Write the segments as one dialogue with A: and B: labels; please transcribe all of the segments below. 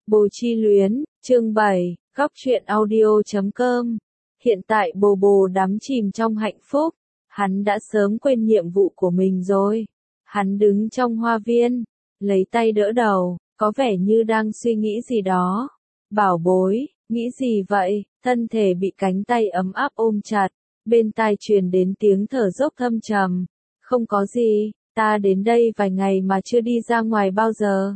A: Bồ Chi Luyến, chương 7, góc truyện audio.com. Hiện tại Bồ Bồ đắm chìm trong hạnh phúc, hắn đã sớm quên nhiệm vụ của mình rồi. Hắn đứng trong hoa viên, lấy tay đỡ đầu, có vẻ như đang suy nghĩ gì đó. Bảo bối, nghĩ gì vậy? Thân thể bị cánh tay ấm áp ôm chặt, bên tai truyền đến tiếng thở dốc thâm trầm. Không có gì, ta đến đây vài ngày mà chưa đi ra ngoài bao giờ.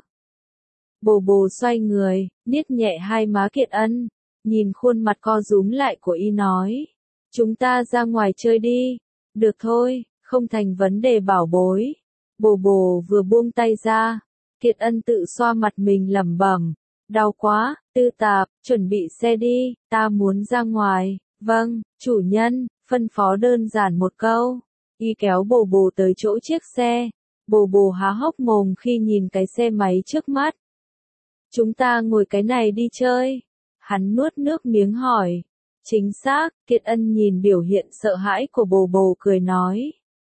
A: Bồ Bồ xoay người, niết nhẹ hai má Kiệt Ân, nhìn khuôn mặt co rúm lại của y nói. Chúng ta ra ngoài chơi đi. Được thôi, không thành vấn đề bảo bối. Bồ Bồ vừa buông tay ra, Kiệt Ân tự xoa mặt mình lẩm bẩm. Đau quá, Tư Tạp, chuẩn bị xe đi, ta muốn ra ngoài. Vâng, chủ nhân, phân phó đơn giản một câu. Y kéo Bồ Bồ tới chỗ chiếc xe. Bồ Bồ há hốc mồm khi nhìn cái xe máy trước mắt. Chúng ta ngồi cái này đi chơi. Hắn nuốt nước miếng hỏi. Chính xác, Kiệt Ân nhìn biểu hiện sợ hãi của Bồ Bồ cười nói.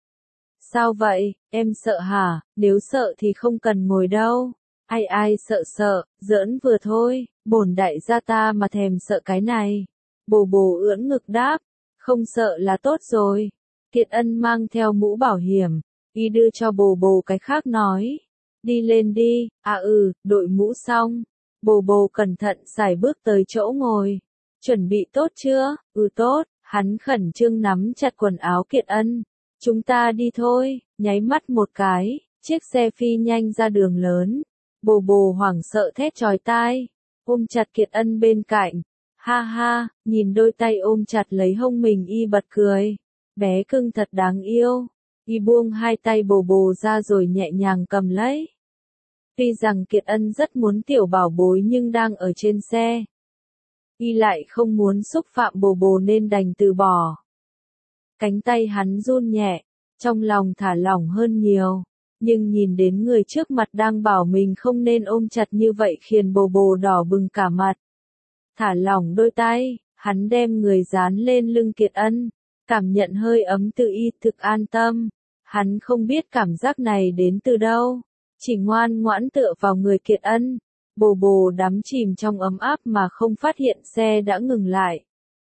A: Sao vậy, em sợ hả? Nếu sợ thì không cần ngồi đâu. Ai sợ, giỡn vừa thôi, bổn đại gia ta mà thèm sợ cái này. Bồ Bồ ưỡn ngực đáp, không sợ là tốt rồi. Kiệt Ân mang theo mũ bảo hiểm, y đưa cho Bồ Bồ cái khác nói. Đi lên đi, đội mũ xong. Bồ Bồ cẩn thận sải bước tới chỗ ngồi. Chuẩn bị tốt chưa? Tốt, hắn khẩn trương nắm chặt quần áo Kiệt Ân. Chúng ta đi thôi, nháy mắt một cái, chiếc xe phi nhanh ra đường lớn. Bồ Bồ hoảng sợ thét chói tai, ôm chặt Kiệt Ân bên cạnh. Ha ha, nhìn đôi tay ôm chặt lấy hông mình y bật cười. Bé cưng thật đáng yêu. Y buông hai tay Bồ Bồ ra rồi nhẹ nhàng cầm lấy. Tuy rằng Kiệt Ân rất muốn tiểu bảo bối nhưng đang ở trên xe. Y lại không muốn xúc phạm Bồ Bồ nên đành từ bỏ. Cánh tay hắn run nhẹ, trong lòng thả lỏng hơn nhiều. Nhưng nhìn đến người trước mặt đang bảo mình không nên ôm chặt như vậy khiến Bồ Bồ đỏ bừng cả mặt. Thả lỏng đôi tay, hắn đem người dán lên lưng Kiệt Ân, cảm nhận hơi ấm từ y thực an tâm. Hắn không biết cảm giác này đến từ đâu, chỉ ngoan ngoãn tựa vào người Kiệt Ân. Bồ Bồ đắm chìm trong ấm áp mà không phát hiện xe đã ngừng lại.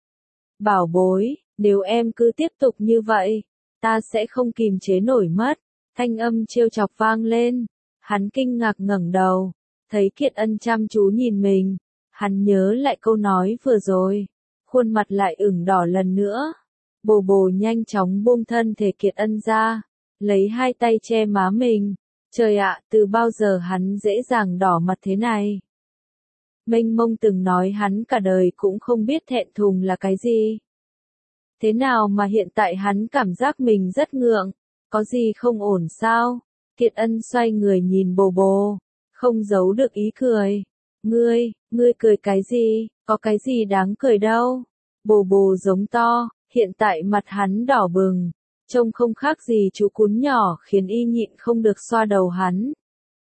A: Bảo bối, nếu em cứ tiếp tục như vậy, ta sẽ không kìm chế nổi mất. Thanh âm trêu chọc vang lên. Hắn kinh ngạc ngẩng đầu, thấy Kiệt Ân chăm chú nhìn mình. Hắn nhớ lại câu nói vừa rồi, khuôn mặt lại ửng đỏ lần nữa. Bồ Bồ nhanh chóng buông thân thể Kiệt Ân ra, lấy hai tay che má mình. Trời ạ, từ bao giờ hắn dễ dàng đỏ mặt thế này? Mênh Mông từng nói hắn cả đời cũng không biết thẹn thùng là cái gì. Thế nào mà hiện tại hắn cảm giác mình rất ngượng, có gì không ổn sao? Kiệt Ân xoay người nhìn Bồ Bồ, không giấu được ý cười. Ngươi cười cái gì, có cái gì đáng cười đâu? Bồ Bồ giống to, hiện tại mặt hắn đỏ bừng, trông không khác gì chú cún nhỏ khiến y nhịn không được xoa đầu hắn.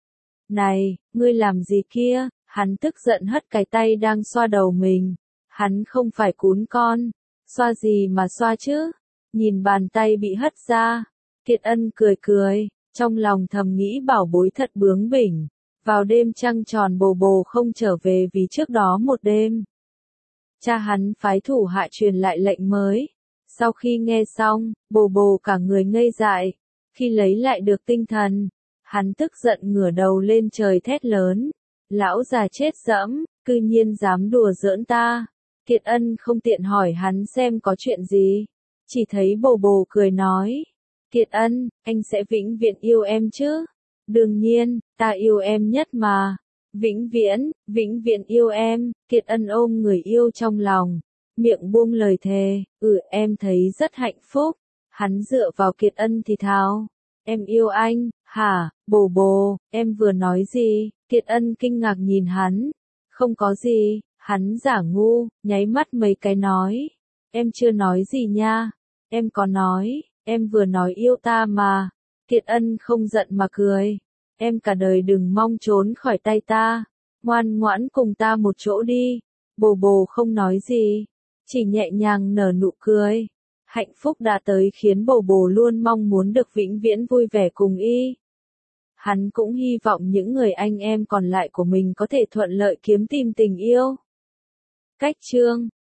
A: Này, ngươi làm gì kia? Hắn tức giận hất cái tay đang xoa đầu mình. Hắn không phải cún con, xoa gì mà xoa chứ? Nhìn bàn tay bị hất ra, Kiệt Ân cười, trong lòng thầm nghĩ bảo bối thật bướng bỉnh. Vào đêm trăng tròn Bồ Bồ không trở về vì trước đó một đêm. Cha hắn phái thủ hạ truyền lại lệnh mới. Sau khi nghe xong, Bồ Bồ cả người ngây dại. Khi lấy lại được tinh thần, hắn tức giận ngửa đầu lên trời thét lớn. Lão già chết dẫm, cư nhiên dám đùa giỡn ta. Kiệt Ân không tiện hỏi hắn xem có chuyện gì. Chỉ thấy Bồ Bồ cười nói. Kiệt Ân, anh sẽ vĩnh viễn yêu em chứ? Đương nhiên, ta yêu em nhất mà. Vĩnh viễn yêu em. Kiệt Ân ôm người yêu trong lòng, miệng buông lời thề. Em thấy rất hạnh phúc. Hắn dựa vào Kiệt Ân thì thào. Em yêu anh, hả? Bồ Bồ, em vừa nói gì? Kiệt Ân kinh ngạc nhìn hắn. Không có gì, hắn giả ngu, nháy mắt mấy cái nói. Em chưa nói gì nha. Em có nói, em vừa nói yêu ta mà. Kiệt Ân không giận mà cười. Em cả đời đừng mong trốn khỏi tay ta. Ngoan ngoãn cùng ta một chỗ đi. Bồ Bồ không nói gì, chỉ nhẹ nhàng nở nụ cười. Hạnh phúc đã tới khiến Bồ Bồ luôn mong muốn được vĩnh viễn vui vẻ cùng y. Hắn cũng hy vọng những người anh em còn lại của mình có thể thuận lợi kiếm tìm tình yêu. Cách chương